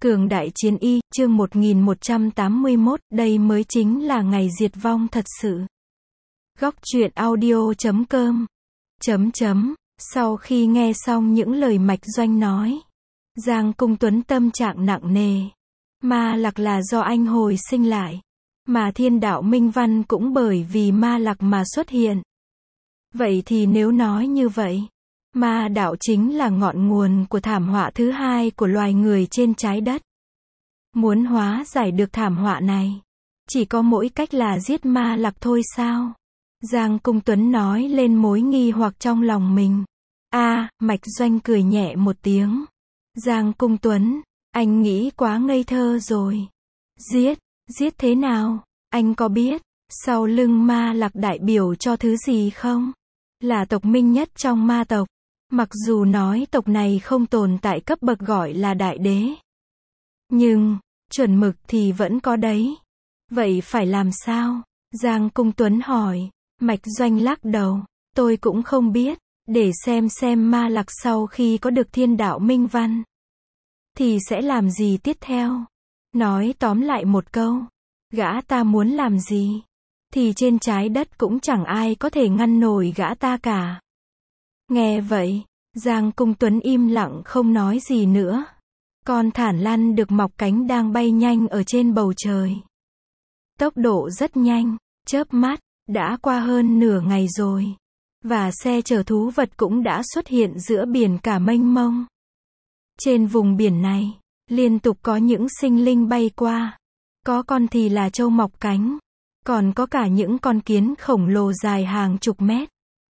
Cường đại chiến y, chương 1181, đây mới chính là ngày diệt vong thật sự. Góc truyện audio.com. Sau khi nghe xong những lời Mạch Doanh nói, Giang Cung Tuấn tâm trạng nặng nề. Ma Lạc là do anh hồi sinh lại, mà Thiên Đạo Minh Văn cũng bởi vì Ma Lạc mà xuất hiện. Vậy thì nếu nói như vậy, ma đạo chính là ngọn nguồn của thảm họa thứ hai của loài người trên trái đất. Muốn hóa giải được thảm họa này, chỉ có mỗi cách là giết Ma Lạc thôi sao? Giang Cung Tuấn nói lên mối nghi hoặc trong lòng mình. Mạch Doanh cười nhẹ một tiếng. Giang Cung Tuấn, anh nghĩ quá ngây thơ rồi. Giết thế nào? Anh có biết sau lưng Ma Lạc đại biểu cho thứ gì không? Là tộc minh nhất trong ma tộc. Mặc dù nói tộc này không tồn tại cấp bậc gọi là đại đế, nhưng chuẩn mực thì vẫn có đấy. Vậy phải làm sao? Giang Cung Tuấn hỏi. Mạch Doanh lắc đầu. Tôi cũng không biết. Để xem Ma Lạc sau khi có được Thiên Đạo Minh Văn thì sẽ làm gì tiếp theo. Nói tóm lại một câu, gã ta muốn làm gì thì trên trái đất cũng chẳng ai có thể ngăn nổi gã ta cả. Nghe vậy, Giang Cung Tuấn im lặng không nói gì nữa. Con thản lăn được mọc cánh đang bay nhanh ở trên bầu trời. Tốc độ rất nhanh, chớp mắt, đã qua hơn nửa ngày rồi. Và xe chở thú vật cũng đã xuất hiện giữa biển cả mênh mông. Trên vùng biển này, liên tục có những sinh linh bay qua. Có con thì là trâu mọc cánh, còn có cả những con kiến khổng lồ dài hàng chục mét.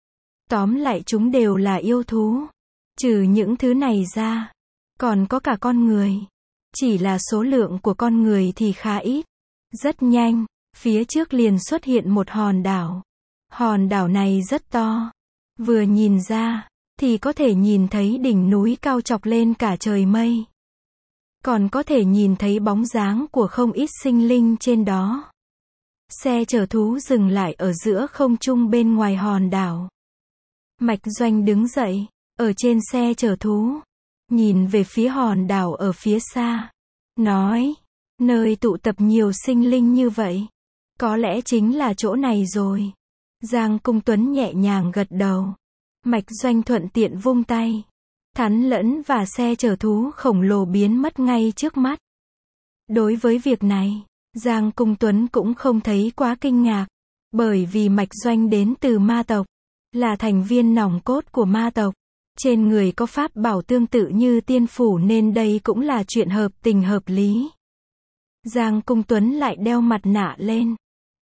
Tóm lại chúng đều là yêu thú. Trừ những thứ này ra, còn có cả con người. Chỉ là số lượng của con người thì khá ít. Rất nhanh, phía trước liền xuất hiện một hòn đảo. Hòn đảo này rất to. Vừa nhìn ra, thì có thể nhìn thấy đỉnh núi cao chọc lên cả trời mây. Còn có thể nhìn thấy bóng dáng của không ít sinh linh trên đó. Xe chở thú dừng lại ở giữa không trung bên ngoài hòn đảo. Mạch Doanh đứng dậy, ở trên xe chở thú, nhìn về phía hòn đảo ở phía xa. Nói, nơi tụ tập nhiều sinh linh như vậy, có lẽ chính là chỗ này rồi. Giang Cung Tuấn nhẹ nhàng gật đầu. Mạch Doanh thuận tiện vung tay. Thắn lẫn và xe chở thú khổng lồ biến mất ngay trước mắt. Đối với việc này, Giang Cung Tuấn cũng không thấy quá kinh ngạc. Bởi vì Mạch Doanh đến từ ma tộc, là thành viên nòng cốt của ma tộc. Trên người có pháp bảo tương tự như tiên phủ nên đây cũng là chuyện hợp tình hợp lý. Giang Cung Tuấn lại đeo mặt nạ lên.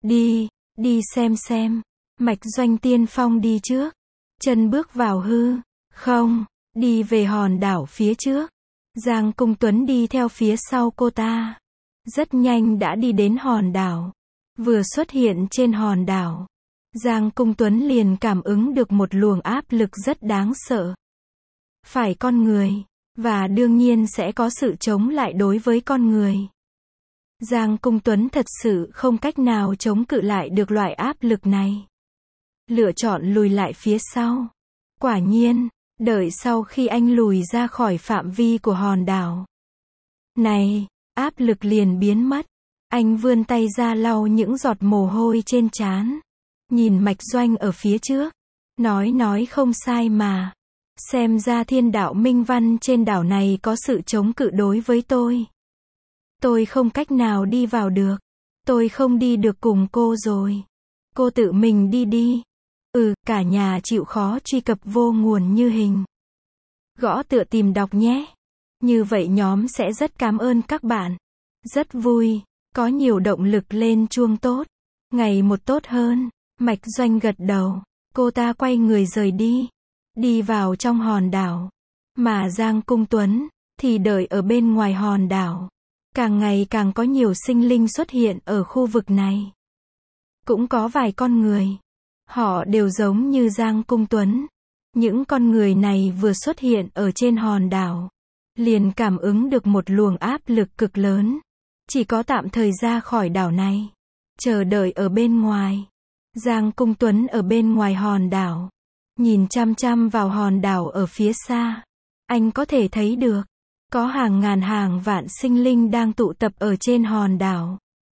Đi xem. Mạch Doanh tiên phong đi trước. Chân bước vào hư không, đi về hòn đảo phía trước. Giang Cung Tuấn đi theo phía sau cô ta. Rất nhanh đã đi đến hòn đảo. Vừa xuất hiện trên hòn đảo, Giang Cung Tuấn liền cảm ứng được một luồng áp lực rất đáng sợ. Phải con người, và đương nhiên sẽ có sự chống lại đối với con người. Giang Cung Tuấn thật sự không cách nào chống cự lại được loại áp lực này. Lựa chọn lùi lại phía sau. Quả nhiên, đợi sau khi anh lùi ra khỏi phạm vi của hòn đảo này, áp lực liền biến mất. Anh vươn tay ra lau những giọt mồ hôi trên trán. Nhìn Mạch Doanh ở phía trước. Nói không sai mà. Xem ra Thiên Đạo Minh Văn trên đảo này có sự chống cự đối với tôi. Tôi không cách nào đi vào được. Tôi không đi được cùng cô rồi. Cô tự mình đi. Cả nhà chịu khó truy cập vô nguồn như hình. Gõ tựa tìm đọc nhé. Như vậy nhóm sẽ rất cảm ơn các bạn. Rất vui, có nhiều động lực lên chuông tốt. Ngày một tốt hơn. Mạch Doanh gật đầu. Cô ta quay người rời đi. Đi vào trong hòn đảo. Mà Giang Cung Tuấn thì đợi ở bên ngoài hòn đảo. Càng ngày càng có nhiều sinh linh xuất hiện ở khu vực này. Cũng có vài con người. Họ đều giống như Giang Cung Tuấn. Những con người này vừa xuất hiện ở trên hòn đảo, liền cảm ứng được một luồng áp lực cực lớn. Chỉ có tạm thời ra khỏi đảo này, chờ đợi ở bên ngoài. Giang Cung Tuấn ở bên ngoài hòn đảo, nhìn chăm chăm vào hòn đảo ở phía xa. Anh có thể thấy được, Có hàng ngàn hàng vạn sinh linh đang tụ tập ở trên hòn đảo.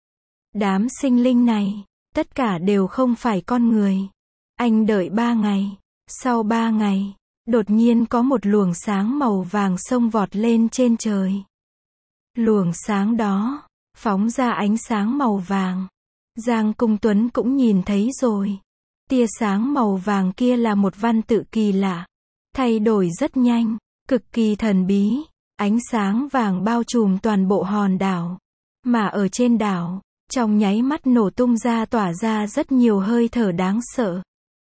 Đám sinh linh này, tất cả đều không phải con người. Anh đợi 3 ngày. Sau 3 ngày, đột nhiên có một luồng sáng màu vàng xông vọt lên trên trời. Luồng sáng đó, phóng ra ánh sáng màu vàng. Giang Cung Tuấn cũng nhìn thấy rồi. Tia sáng màu vàng kia là một văn tự kỳ lạ. Thay đổi rất nhanh, cực kỳ thần bí. Ánh sáng vàng bao trùm toàn bộ hòn đảo. Mà ở trên đảo, trong nháy mắt nổ tung ra tỏa ra rất nhiều hơi thở đáng sợ.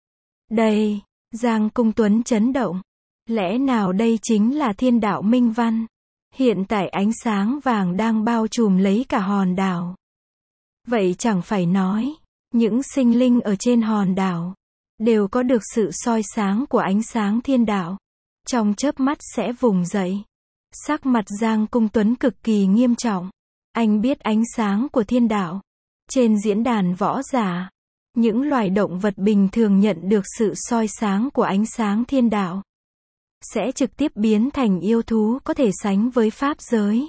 Đây, Giang Cung Tuấn chấn động. Lẽ nào đây chính là thiên đạo minh văn? Hiện tại ánh sáng vàng đang bao trùm lấy cả hòn đảo. Vậy chẳng phải nói, những sinh linh ở trên hòn đảo đều có được sự soi sáng của ánh sáng thiên đạo. Trong chớp mắt sẽ vùng dậy. Sắc mặt Giang Cung Tuấn cực kỳ nghiêm trọng. Anh biết ánh sáng của thiên đạo. Trên diễn đàn võ giả, những loài động vật bình thường nhận được sự soi sáng của ánh sáng thiên đạo sẽ trực tiếp biến thành yêu thú có thể sánh với pháp giới.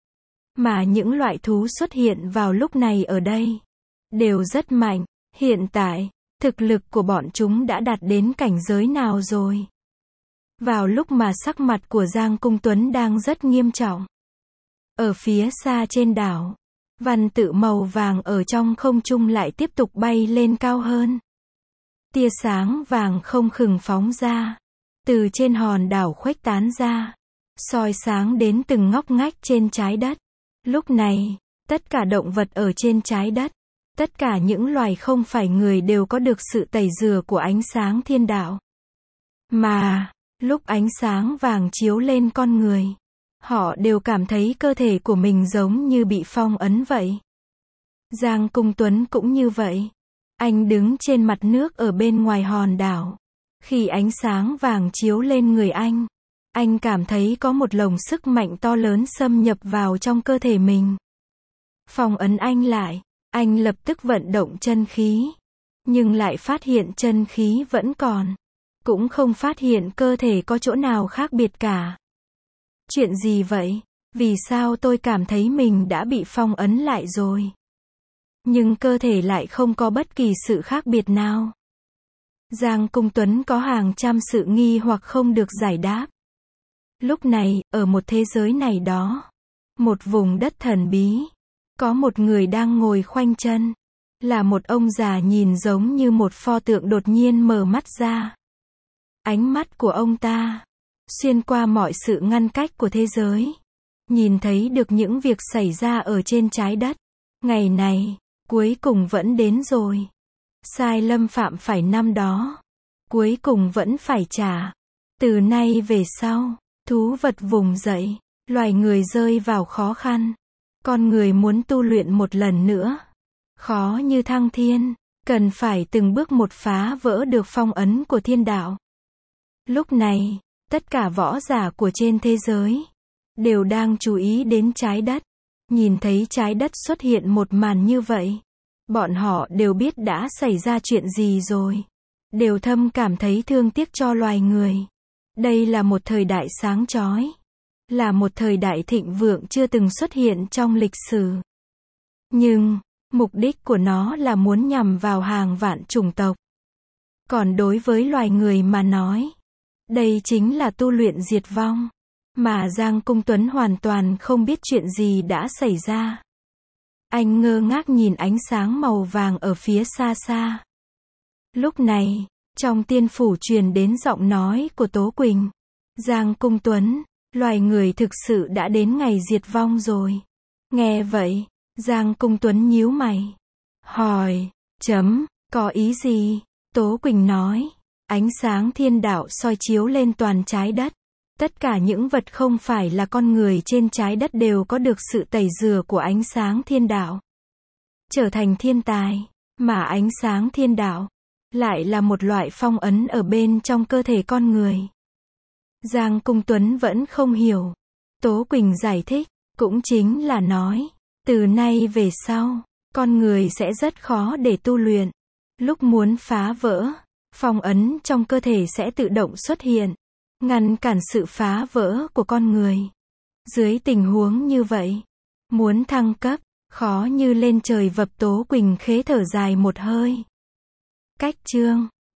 Mà những loại thú xuất hiện vào lúc này ở đây đều rất mạnh. Hiện tại, thực lực của bọn chúng đã đạt đến cảnh giới nào rồi? Vào lúc mà sắc mặt của Giang Cung Tuấn đang rất nghiêm trọng. Ở phía xa trên đảo, văn tự màu vàng ở trong không trung lại tiếp tục bay lên cao hơn. Tia sáng vàng không ngừng phóng ra. Từ trên hòn đảo khuếch tán ra. Soi sáng đến từng ngóc ngách trên trái đất. Lúc này, tất cả động vật ở trên trái đất, tất cả những loài không phải người đều có được sự tẩy rửa của ánh sáng thiên đạo. Mà, lúc ánh sáng vàng chiếu lên con người, họ đều cảm thấy cơ thể của mình giống như bị phong ấn vậy. Giang Cung Tuấn cũng như vậy. Anh đứng trên mặt nước ở bên ngoài hòn đảo. Khi ánh sáng vàng chiếu lên người anh cảm thấy có một lồng sức mạnh to lớn xâm nhập vào trong cơ thể mình. Phong ấn anh lại, anh lập tức vận động chân khí. Nhưng lại phát hiện chân khí vẫn còn. Cũng không phát hiện cơ thể có chỗ nào khác biệt cả. Chuyện gì vậy? Vì sao tôi cảm thấy mình đã bị phong ấn lại rồi? Nhưng cơ thể lại không có bất kỳ sự khác biệt nào. Giang Cung Tuấn có hàng trăm sự nghi hoặc không được giải đáp. Lúc này, ở một thế giới này đó, một vùng đất thần bí, có một người đang ngồi khoanh chân. Là một ông già nhìn giống như một pho tượng đột nhiên mở mắt ra. Ánh mắt của ông ta xuyên qua mọi sự ngăn cách của thế giới, nhìn thấy được những việc xảy ra ở trên trái đất. Ngày này, cuối cùng vẫn đến rồi. Sai lầm phạm phải năm đó, cuối cùng vẫn phải trả. Từ nay về sau, thú vật vùng dậy, loài người rơi vào khó khăn. Con người muốn tu luyện một lần nữa, khó như thăng thiên, cần phải từng bước một phá vỡ được phong ấn của thiên đạo. Lúc này, tất cả võ giả của trên thế giới đều đang chú ý đến trái đất. Nhìn thấy trái đất xuất hiện một màn như vậy, bọn họ đều biết đã xảy ra chuyện gì rồi. Đều thầm cảm thấy thương tiếc cho loài người. Đây là một thời đại sáng chói, là một thời đại thịnh vượng chưa từng xuất hiện trong lịch sử. Nhưng, mục đích của nó là muốn nhằm vào hàng vạn chủng tộc. Còn đối với loài người mà nói, đây chính là tu luyện diệt vong. Mà Giang Cung Tuấn hoàn toàn không biết chuyện gì đã xảy ra. Anh ngơ ngác nhìn ánh sáng màu vàng ở phía xa xa. Lúc này, trong tiên phủ truyền đến giọng nói của Tố Quỳnh. Giang Cung Tuấn, loài người thực sự đã đến ngày diệt vong rồi. Nghe vậy, Giang Cung Tuấn nhíu mày. Hỏi, có ý gì? Tố Quỳnh nói, ánh sáng thiên đạo soi chiếu lên toàn trái đất. Tất cả những vật không phải là con người trên trái đất đều có được sự tẩy rửa của ánh sáng thiên đạo. Trở thành thiên tài, mà ánh sáng thiên đạo lại là một loại phong ấn ở bên trong cơ thể con người. Giang Cung Tuấn vẫn không hiểu. Tố Quỳnh giải thích, cũng chính là nói, từ nay về sau, con người sẽ rất khó để tu luyện. Lúc muốn phá vỡ, phong ấn trong cơ thể sẽ tự động xuất hiện, ngăn cản sự phá vỡ của con người. Dưới tình huống như vậy, muốn thăng cấp, khó như lên trời vập. Tố Quỳnh khế thở dài một hơi. Cách chương